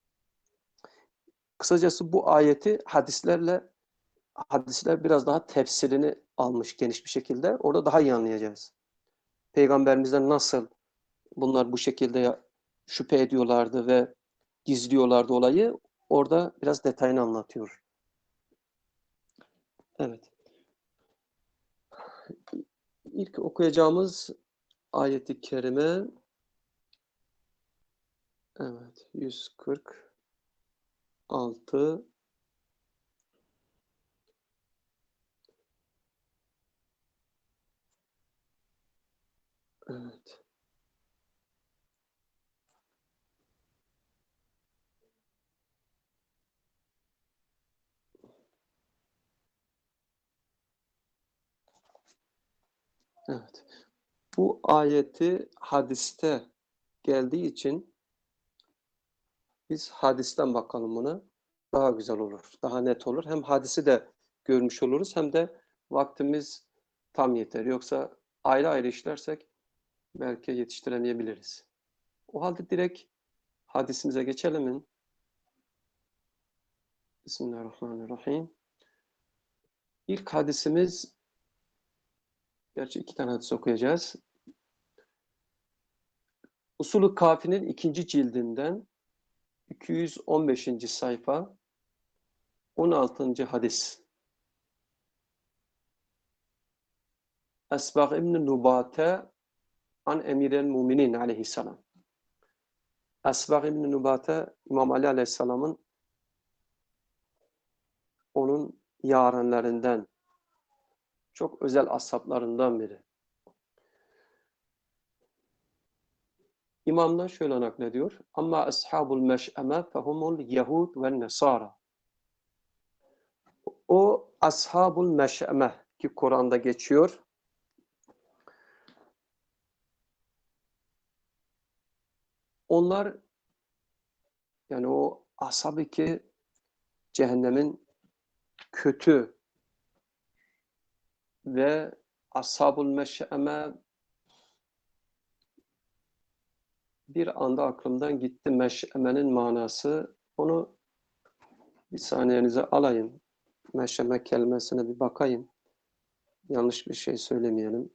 Kısacası bu ayeti hadislerle hadisler biraz daha tefsirini almış geniş bir şekilde. Orada daha iyi anlayacağız. Peygamberimizden nasıl bunlar bu şekilde şüphe ediyorlardı ve gizliyorlardı olayı. Orada biraz detayını anlatıyor. Evet. İlk okuyacağımız ayet-i kerime evet yüz kırk altı evet. Evet. Bu ayeti hadiste geldiği için biz hadisten bakalım buna. Daha güzel olur, daha net olur. Hem hadisi de görmüş oluruz hem de vaktimiz tam yeter. Yoksa ayrı ayrı işlersek belki yetiştiremeyebiliriz. O halde direkt hadisimize geçelim mi? Bismillahirrahmanirrahim. İlk hadisimiz, gerçi iki tane hadis okuyacağız. Usulü Kafi'nin ikinci cildinden iki yüz on beşinci sayfa on altıncı hadis. Esbag ibn Nubate an Emirel Muminin aleyhisselam. Esbag ibn Nubate İmam Ali aleyhisselamın onun yarenlerinden, çok özel ashablarından biri. İmamdan şöyle naklediyor. Amma ashabul meş'eme fehumul yehud ve nesara. O ashabul meş'eme ki Kur'an'da geçiyor. Onlar yani o ashab-ı ki cehennemin kötü ve ashab-ül meş'eme bir anda aklımdan gitti meş'emenin manası. Onu bir saniyenize alayım. Meş'eme kelimesine bir bakayım. Yanlış bir şey söylemeyelim.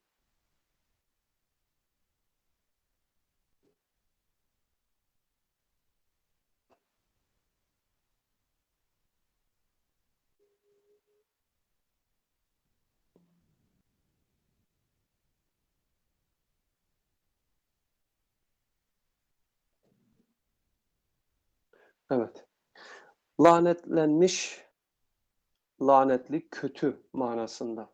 Evet. Lanetlenmiş, lanetli, kötü manasında.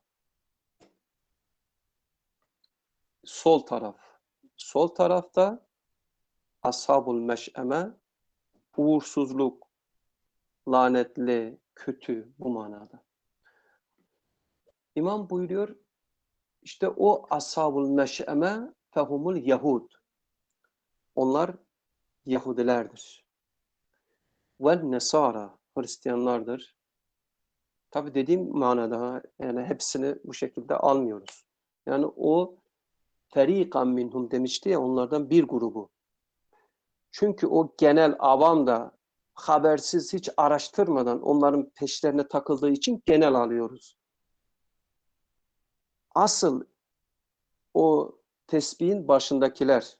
Sol taraf. Sol tarafta ashab-ül meş'eme uğursuzluk, lanetli, kötü bu manada. İmam buyuruyor işte o ashab-ül meş'eme fehumul yahud. Onlar Yahudilerdir. Ve nesara Hristiyanlardır. Tabi dediğim manada yani hepsini bu şekilde almıyoruz. Yani o feriqan minhum demişti ya onlardan bir grubu. Çünkü o genel avam da habersiz hiç araştırmadan onların peşlerine takıldığı için genel alıyoruz. Asıl o tesbihin başındakiler,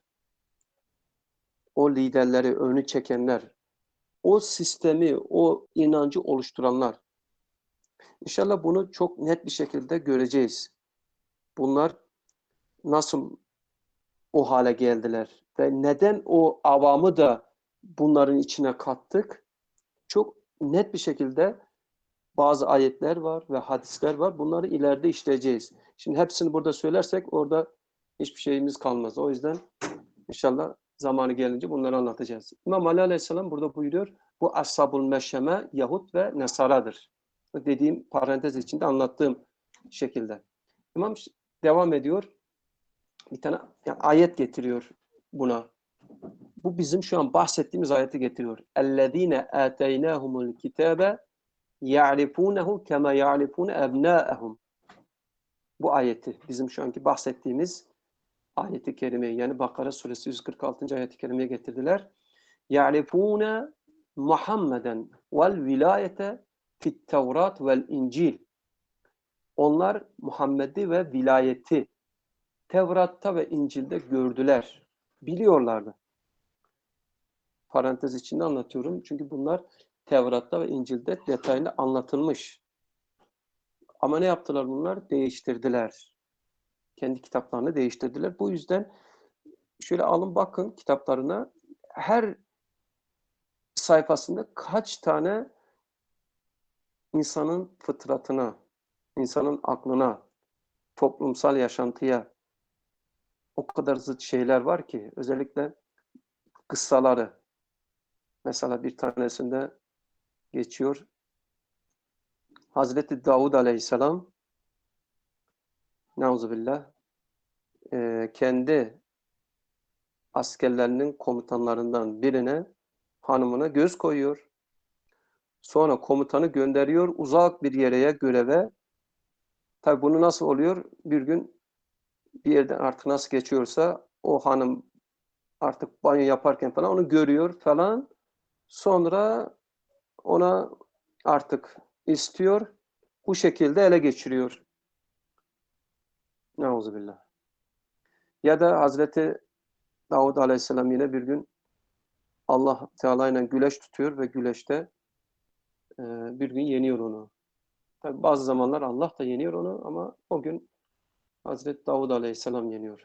o liderleri, önü çekenler, o sistemi, o inancı oluşturanlar. İnşallah bunu çok net bir şekilde göreceğiz. Bunlar nasıl o hale geldiler ve neden o avamı da bunların içine kattık? Çok net bir şekilde bazı ayetler var ve hadisler var. Bunları ileride işleyeceğiz. Şimdi hepsini burada söylersek orada hiçbir şeyimiz kalmaz. O yüzden inşallah zamanı gelince bunları anlatacağız. İmam Ali Aleyhisselam burada buyuruyor, bu Ashab-ül Meşşeme Yahud ve Nesara'dır. Dediğim parantez içinde anlattığım şekilde. İmam devam ediyor. Bir tane yani ayet getiriyor buna. Bu bizim şu an bahsettiğimiz ayeti getiriyor. اَلَّذ۪ينَ آتَيْنَاهُمُ الْكِتَابَ يَعْرِفُونَهُ كَمَا يَعْرِفُونَ اَبْنَاءَهُم. Bu ayeti, bizim şu anki bahsettiğimiz ayeti kerimeyi, yani Bakara suresi yüz kırk altıncı ayeti kerimeye getirdiler. يَعْرِفُونَ Muhammeden vel vilayete fit Tevrat vel İncil. Onlar Muhammed'i ve vilayeti Tevrat'ta ve İncil'de gördüler. Biliyorlardı. Parantez içinde anlatıyorum. Çünkü bunlar Tevrat'ta ve İncil'de detaylı anlatılmış. Ama ne yaptılar bunlar? Değiştirdiler. Kendi kitaplarını değiştirdiler. Bu yüzden şöyle alın bakın kitaplarına. Her sayfasında kaç tane insanın fıtratına, insanın aklına, toplumsal yaşantıya o kadar zıt şeyler var ki, özellikle kıssaları. Mesela bir tanesinde geçiyor. Hazreti Davud Aleyhisselam Neuzubillah e, kendi askerlerinin komutanlarından birine, hanımına göz koyuyor. Sonra komutanı gönderiyor uzak bir yere göreve. Tabi bunu nasıl oluyor? Bir gün bir yerden artık nasıl geçiyorsa o hanım artık banyo yaparken falan onu görüyor falan. Sonra ona artık istiyor. Bu şekilde ele geçiriyor. Neuzubillah. Ya da Hazreti Davud Aleyhisselam yine bir gün Allah Teala ile güleş tutuyor ve güleşte e, bir gün yeniyor onu. Tabii bazı zamanlar Allah da yeniyor onu ama o gün Hazreti Davud Aleyhisselam yeniyor.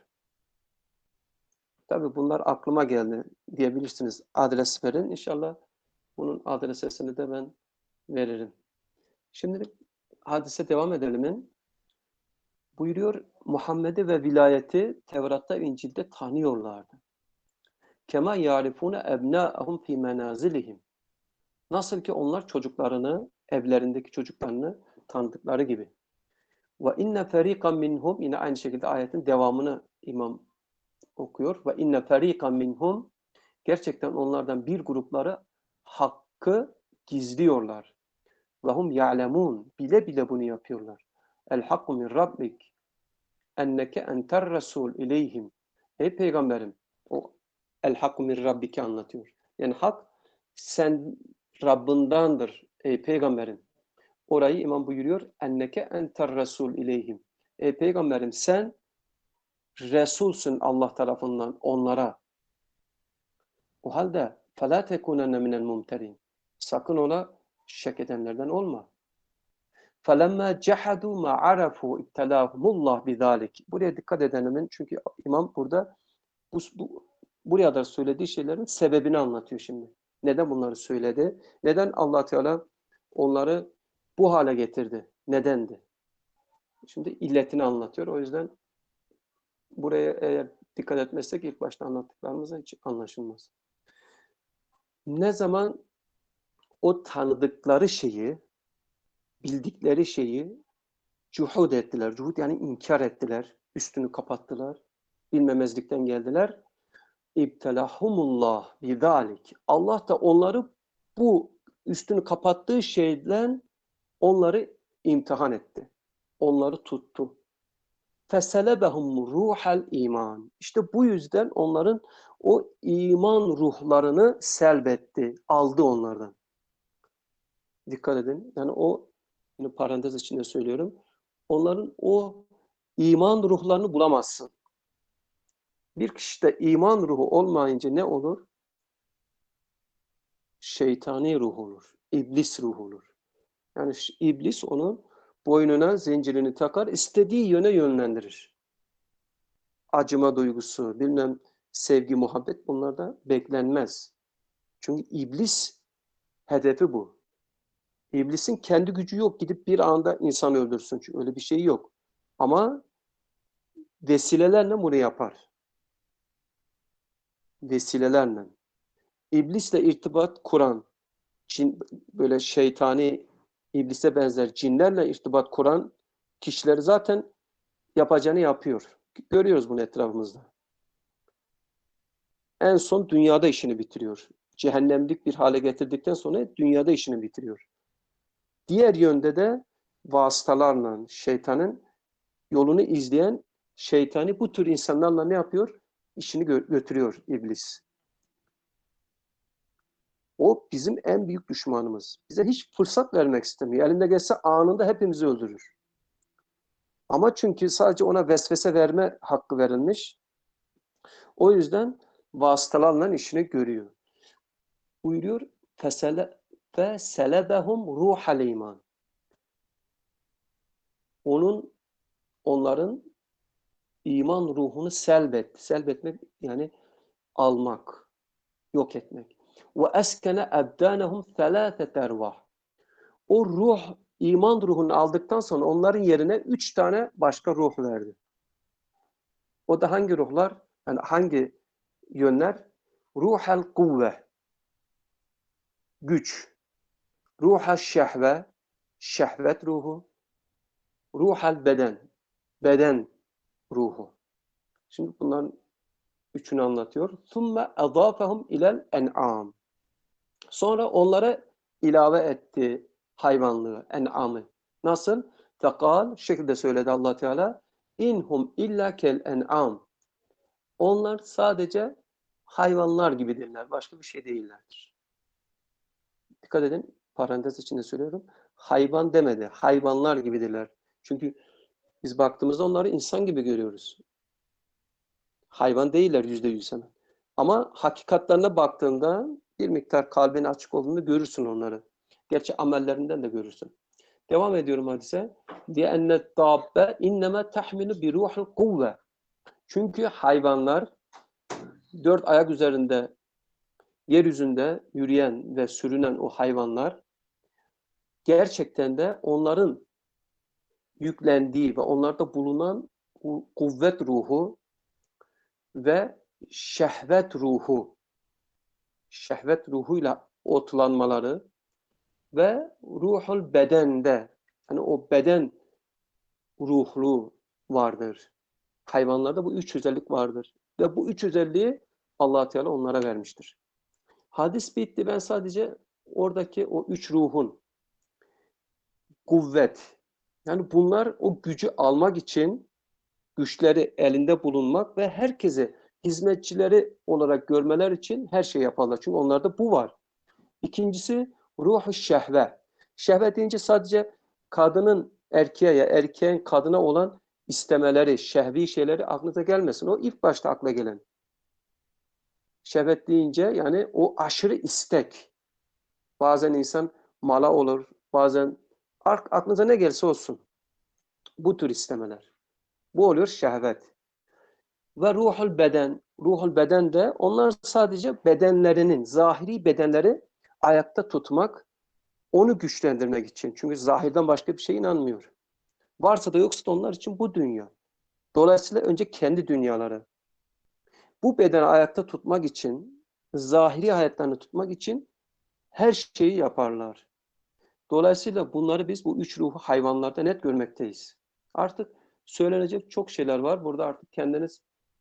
Tabii bunlar aklıma geldi diyebilirsiniz. Adres verin. İnşallah bunun adresini de ben veririm. Şimdi hadise devam edelim. Buyuruyor, Muhammed'i ve vilayeti Tevrat'ta ve İncil'de tanıyorlardı. Kema yarifune ebnâehum fî menâzilihim. Nasıl ki onlar çocuklarını, evlerindeki çocuklarını tanıdıkları gibi. Ve inne feriqan minhum, yine aynı şekilde ayetin devamını imam okuyor. Ve inne feriqan minhum, gerçekten onlardan bir grupları hakkı gizliyorlar. Ve hum ya'lemun, bile bile bunu yapıyorlar. El hakku min rabbik enneke enter resul ileyhim. Ey peygamberim, o el hakku min rabbike anlatıyor. Yani hak sen Rabbindandır ey peygamberim. Orayı imam buyuruyor. Enneke enter resul ileyhim. Ey peygamberim sen Resulsün Allah tarafından onlara. O halde فَلَا تَكُونَنَّ مِنَ الْمُمْتَرِينَ. Sakın ola şek edenlerden olma. فَلَمَّا جَحَدُوا مَا عَرَفُوا اِبْتَلَاهُمُ اللّٰهِ بِذَٰلِكِ. Buraya dikkat edelim. Çünkü imam burada bu, bu, buraya da söylediği şeylerin sebebini anlatıyor şimdi. Neden bunları söyledi? Neden Allah Teala onları bu hale getirdi? Nedendi? Şimdi illetini anlatıyor. O yüzden buraya eğer dikkat etmezsek ilk başta anlattıklarımız hiç anlaşılmaz. Ne zaman o tanıdıkları şeyi, bildikleri şeyi cuhud ettiler. Cuhud yani inkar ettiler. Üstünü kapattılar. Bilmemezlikten geldiler. İbtelahumullah bidalik. Allah da onları bu üstünü kapattığı şeyden onları imtihan etti. Onları tuttu. Feselebehum ruhal iman. İşte bu yüzden onların o iman ruhlarını selbetti, aldı onlardan. Dikkat edin. Yani o, yine parantez içinde söylüyorum. Onların o iman ruhlarını bulamazsın. Bir kişide iman ruhu olmayınca ne olur? Şeytani ruh olur. İblis ruhu olur. Yani iblis onun boynuna zincirini takar, istediği yöne yönlendirir. Acıma duygusu, bilmem sevgi, muhabbet bunlarda beklenmez. Çünkü iblis hedefi bu. İblisin kendi gücü yok. Gidip bir anda insan öldürsün. Çünkü öyle bir şey yok. Ama vesilelerle bunu yapar. vesilelerle iblisle irtibat kuran, cin, böyle şeytani, iblise benzer cinlerle irtibat kuran kişileri zaten yapacağını yapıyor. Görüyoruz bunu etrafımızda. En son dünyada işini bitiriyor. Cehennemlik bir hale getirdikten sonra dünyada işini bitiriyor. Diğer yönde de vasıtalarla şeytanın yolunu izleyen şeytani bu tür insanlarla ne yapıyor? İşini gö- götürüyor iblis. O bizim en büyük düşmanımız. Bize hiç fırsat vermek istemiyor. Elinde gelse anında hepimizi öldürür. Ama çünkü sadece ona vesvese verme hakkı verilmiş. O yüzden vasıtalarla işini görüyor. Buyuruyor ve selebehum ruhal iman. Onun onların iman ruhunu selbet. Selbetmek yani almak, yok etmek. Ve eskene ebdanehum thalâthet ervah. O ruh, iman ruhunu aldıktan sonra onların yerine üç tane başka ruh verdi. O da hangi ruhlar? Yani hangi yönler? Ruhel kuvve, güç. Ruhel şehve, şehvet ruhu. Ruhel beden, beden ruhu. Şimdi bunların üçünü anlatıyor. ثُمَّ اَضَافَهُمْ اِلَى الْاَنْعَامِ. Sonra onlara ilave etti hayvanlığı, en'amı. Nasıl? Fekal, şekilde söyledi Allah Teala, inhum illa kel en'am. Onlar sadece hayvanlar gibidirler, başka bir şey değillerdir. Dikkat edin, parantez içinde söylüyorum. Hayvan demedi, hayvanlar gibidirler. Çünkü biz baktığımızda onları insan gibi görüyoruz. Hayvan değiller yüzde yüz hemen. Ama hakikatlerine baktığında bir miktar kalbin açık olduğunu görürsün onları. Gerçi amellerinden de görürsün. Devam ediyorum hadise. Diye enne dabbe inneme tahmilu bi ruhul kuvve. Çünkü hayvanlar dört ayak üzerinde yeryüzünde yürüyen ve sürünen o hayvanlar gerçekten de onların yüklendiği ve onlarda bulunan kuvvet ruhu ve şehvet ruhu, şehvet ruhuyla otlanmaları ve ruhul bedende, hani o beden ruhlu vardır. Hayvanlarda bu üç özellik vardır. Ve bu üç özelliği Allah Teala onlara vermiştir. Hadis bitti. Ben sadece oradaki o üç ruhun kuvvet, yani bunlar o gücü almak için güçleri elinde bulunmak ve herkese hizmetçileri olarak görmeler için her şey yaparlar. Çünkü onlarda bu var. İkincisi ruh-u şehve. Şehvet deyince sadece kadının erkeğe, erkeğin kadına olan istemeleri, şehvi şeyleri aklınıza gelmesin. O ilk başta akla gelen. Şehvet deyince yani o aşırı istek. Bazen insan mala olur, bazen aklınıza ne gelse olsun. Bu tür istemeler. Bu oluyor şehvet. Ve ruhul beden. Ruhul beden de onlar sadece bedenlerinin, zahiri bedenleri ayakta tutmak, onu güçlendirmek için. Çünkü zahirden başka bir şeye inanmıyor. Varsa da yoksa da onlar için bu dünya. Dolayısıyla önce kendi dünyaları. Bu bedeni ayakta tutmak için, zahiri hayatlarını tutmak için her şeyi yaparlar. Dolayısıyla bunları biz bu üç ruhu hayvanlarda net görmekteyiz. Artık söylenecek çok şeyler var. Burada artık kendiniz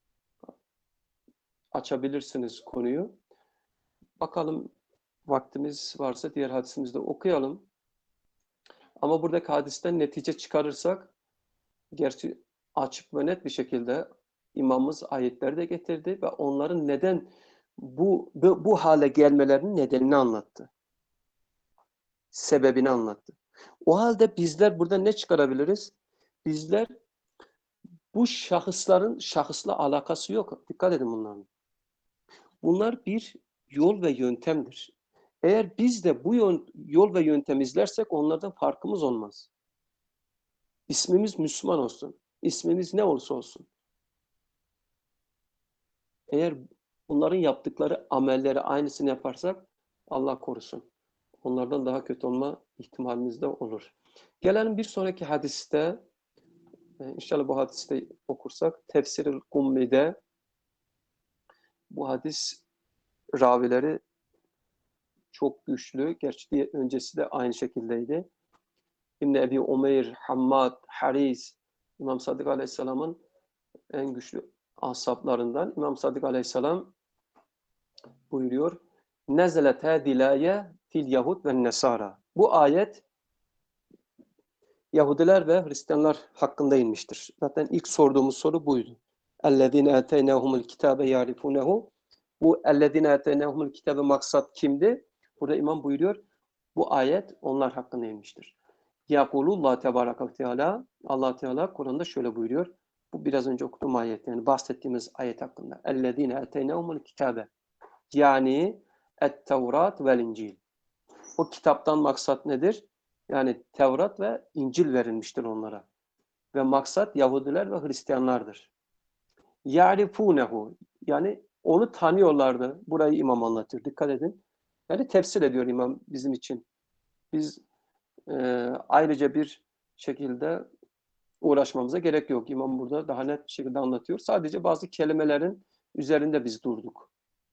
açabilirsiniz konuyu. Bakalım vaktimiz varsa diğer hadisimizi de okuyalım. Ama buradaki hadisten netice çıkarırsak, gerçi açık ve net bir şekilde imamımız ayetleri de getirdi ve onların neden bu, bu, bu hale gelmelerinin nedenini anlattı. Sebebini anlattı. O halde bizler burada ne çıkarabiliriz? Bizler bu şahısların şahısla alakası yok. Dikkat edin bunların. Bunlar bir yol ve yöntemdir. Eğer biz de bu yol ve yöntemi izlersek onlardan farkımız olmaz. İsmimiz Müslüman olsun. İsmimiz ne olursa olsun. Eğer bunların yaptıkları amelleri aynısını yaparsak Allah korusun. Onlardan daha kötü olma ihtimalimiz de olur. Gelelim bir sonraki hadiste. İnşallah bu hadiste okursak. Tefsir-i Kummi'de bu hadis ravileri çok güçlü. Gerçi öncesi de aynı şekildeydi. İbn Ebi Umeyr, Hammad, Haris, İmam Sadık Aleyhisselam'ın en güçlü ashablarından. İmam Sadık Aleyhisselam buyuruyor. Nezelet hadilaye fil Yahud ve Nesara. Bu ayet Yahudiler ve Hristiyanlar hakkında inmiştir. Zaten ilk sorduğumuz soru buydu. اَلَّذ۪ينَ اَتَيْنَاهُمُ الْكِتَابَ يَعْرِفُونَهُ. Bu اَلَّذ۪ينَ اَتَيْنَاهُمُ الْكِتَابَ maksat kimdi? Burada imam buyuruyor. Bu ayet onlar hakkında inmiştir. Yakulullah Tebaraka ve Teala, Allah Teala Kur'an'da şöyle buyuruyor. Bu biraz önce okuduğum ayet, yani bahsettiğimiz ayet hakkında. اَلَّذ۪ينَ اَتَيْنَاهُمُ الْكِتَابَ. Yani et-Tevrat vel İncil. O kitaptan maksat nedir? Yani Tevrat ve İncil verilmiştir onlara. Ve maksat Yahudiler ve Hristiyanlardır. Ya'rifunehu. Yani onu tanıyorlardı. Burayı imam anlatıyor. Dikkat edin. Yani tefsir ediyor imam bizim için. Biz e, ayrıca bir şekilde uğraşmamıza gerek yok. İmam burada daha net bir şekilde anlatıyor. Sadece bazı kelimelerin üzerinde biz durduk.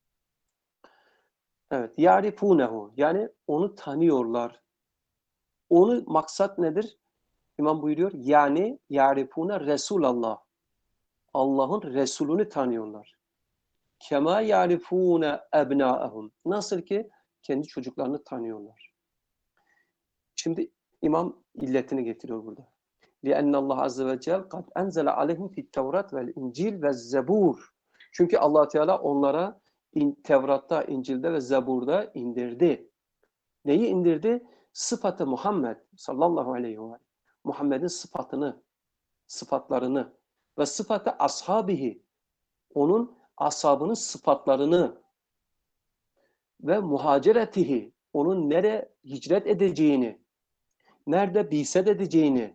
Evet. Ya'rifunehu. Yani onu tanıyorlar. Onu maksat nedir? İmam buyuruyor. Yani ya'rifune Resulallah. Allah'ın Resulünü tanıyorlar. Kema ya'rifune ebnâehum. Nasıl ki kendi çocuklarını tanıyorlar. Şimdi imam illetini getiriyor burada. لِأَنَّ اللّٰهَ عَزَّ وَجَلَّ قَدْ أَنْزَلَ عَلَيْهِمْ فِي التَّوْرَاتِ وَالْاِنْجِيلِ وَالزَّبُورِ. Çünkü Allah Teala onlara Tevrat'ta, İncil'de ve Zebur'da indirdi. Neyi indirdi? Sıfatı Muhammed sallallahu aleyhi ve sellem. Muhammed'in sıfatını, sıfatlarını ve sıfatı ashabihi, onun ashabının sıfatlarını ve muhaceretihi, onun nereye hicret edeceğini, nerede biset edeceğini,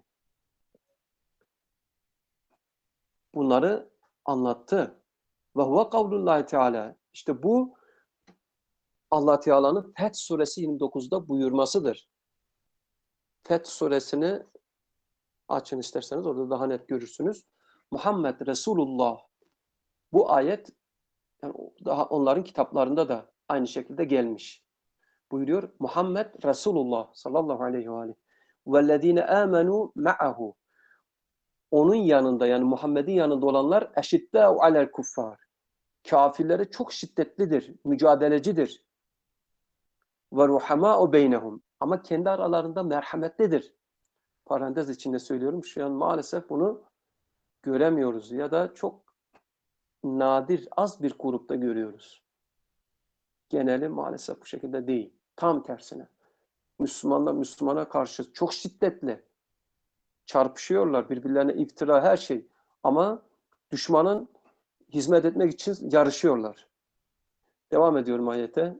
bunları anlattı. Ve huve kavlullahi teala. İşte bu Allah Teala'nın Feth suresi yirmi dokuzda buyurmasıdır. Feth suresini açın isterseniz, orada daha net görürsünüz. Muhammed Resulullah. Bu ayet yani daha onların kitaplarında da aynı şekilde gelmiş. Buyuruyor Muhammed Resulullah sallallahu aleyhi ve aleyhi. Vellezine amenu ma'ahu. Onun yanında, yani Muhammed'in yanında olanlar eşiddâ'u alel kuffar. Kafirlere çok şiddetlidir, mücadelecidir. Ve ruhamâ'u beynehum. Ama kendi aralarında merhametlidir. Parantez içinde söylüyorum. Şu an maalesef bunu göremiyoruz ya da çok nadir, az bir grupta görüyoruz. Geneli maalesef bu şekilde değil. Tam tersine. Müslümanlar Müslümana karşı çok şiddetli. Çarpışıyorlar, birbirlerine iftira, her şey. Ama düşmanın hizmet etmek için yarışıyorlar. Devam ediyorum ayete.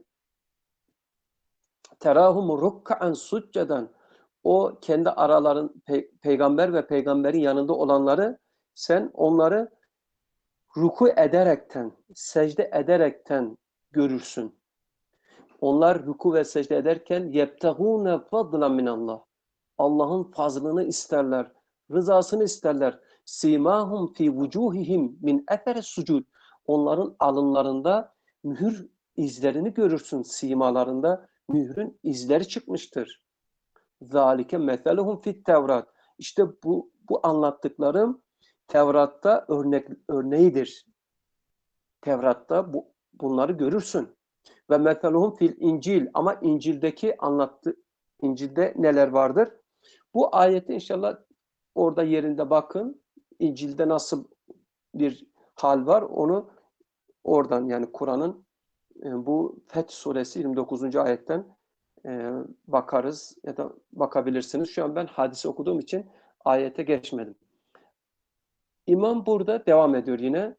Terahum rukkan succeden. O kendi araların pe peygamber ve peygamberin yanında olanları, sen onları ruku ederekten, secde ederekten görürsün. Onlar ruku ve secde ederken yebtagûne fadlan minallah. Allah'ın fazlını isterler, rızasını isterler. Simahum fi vucuhihim min efer sucud. Onların alınlarında mühür izlerini görürsün. Simalarında mührün izleri çıkmıştır. Zalike meseluhum fit Tevrat. İşte bu bu anlattıklarım Tevrat'ta örnek örneğidir. Tevrat'ta bu, bunları görürsün. Ve meseluhum fil İncil. Ama İncil'deki anlattı İncil'de neler vardır? Bu ayeti inşallah orada yerinde bakın. İncil'de nasıl bir hal var onu oradan, yani Kur'an'ın e, bu Feth suresi yirmi dokuzuncu ayetten e, bakarız ya da bakabilirsiniz. Şu an ben hadisi okuduğum için ayete geçmedim. İmam burada devam ediyor yine.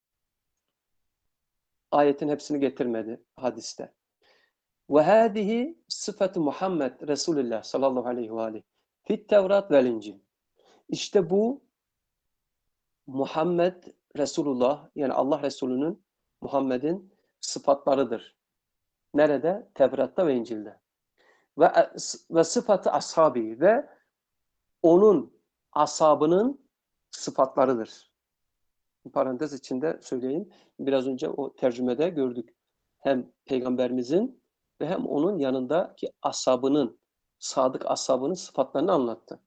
Ayetin hepsini getirmedi hadiste. Ve hâzihi sıfatı Muhammed Resulullah sallallahu aleyhi ve aleyhi fit Tevrat vel İncil. İşte bu Muhammed Resulullah, yani Allah Resulü'nün, Muhammed'in sıfatlarıdır. Nerede? Tevrat'ta ve İncil'de. Ve, ve sıfatı ashabi, ve onun ashabının sıfatlarıdır. parantez içinde söyleyeyim. Biraz önce o tercümede gördük. Hem peygamberimizin ve hem onun yanındaki ashabının, sadık ashabının sıfatlarını anlattı.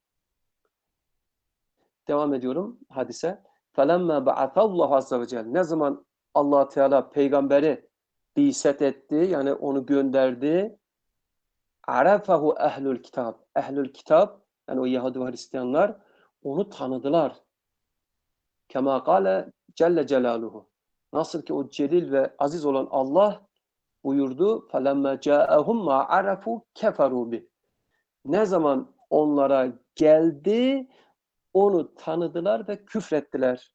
Devam ediyorum hadise. فَلَمَّا بَعَثَ اللّٰهُ azze ve celle. Ne zaman Allah Teala peygamberi biset etti, yani onu gönderdi. Arafahu ehlül kitab. Ehlül kitap, yani o Yahudi ve Hristiyanlar onu tanıdılar. Kema kâle Celle Celaluhu. Nasıl ki o celil ve aziz olan Allah buyurdu. فَلَمَّا جَاءَهُمْ مَا عَرَفُوا كَفَرُوا بِهِ. Ne zaman onlara geldi, onu tanıdılar ve küfrettiler.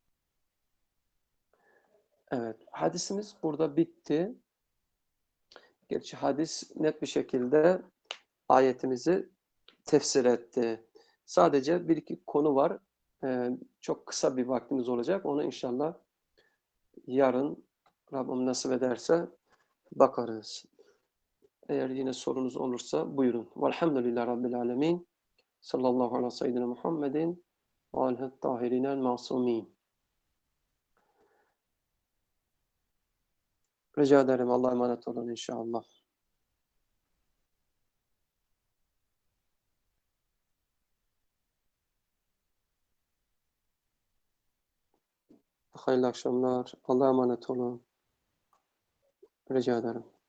Evet, hadisimiz burada bitti. Gerçi hadis net bir şekilde ayetimizi tefsir etti. Sadece bir iki konu var. Ee, çok kısa bir vaktimiz olacak. Onu inşallah yarın Rabbim nasip ederse bakarız. Eğer yine sorunuz olursa buyurun. Velhamdülillah Rabbil Alemin. Sallallahu aleyhi ve seyyidina Muhammedin ve aleyhi tahirinel masumin. Rica ederim. Allah'a emanet olun inşallah. Hayırlı akşamlar. Allah'a emanet olun. Rica ederim.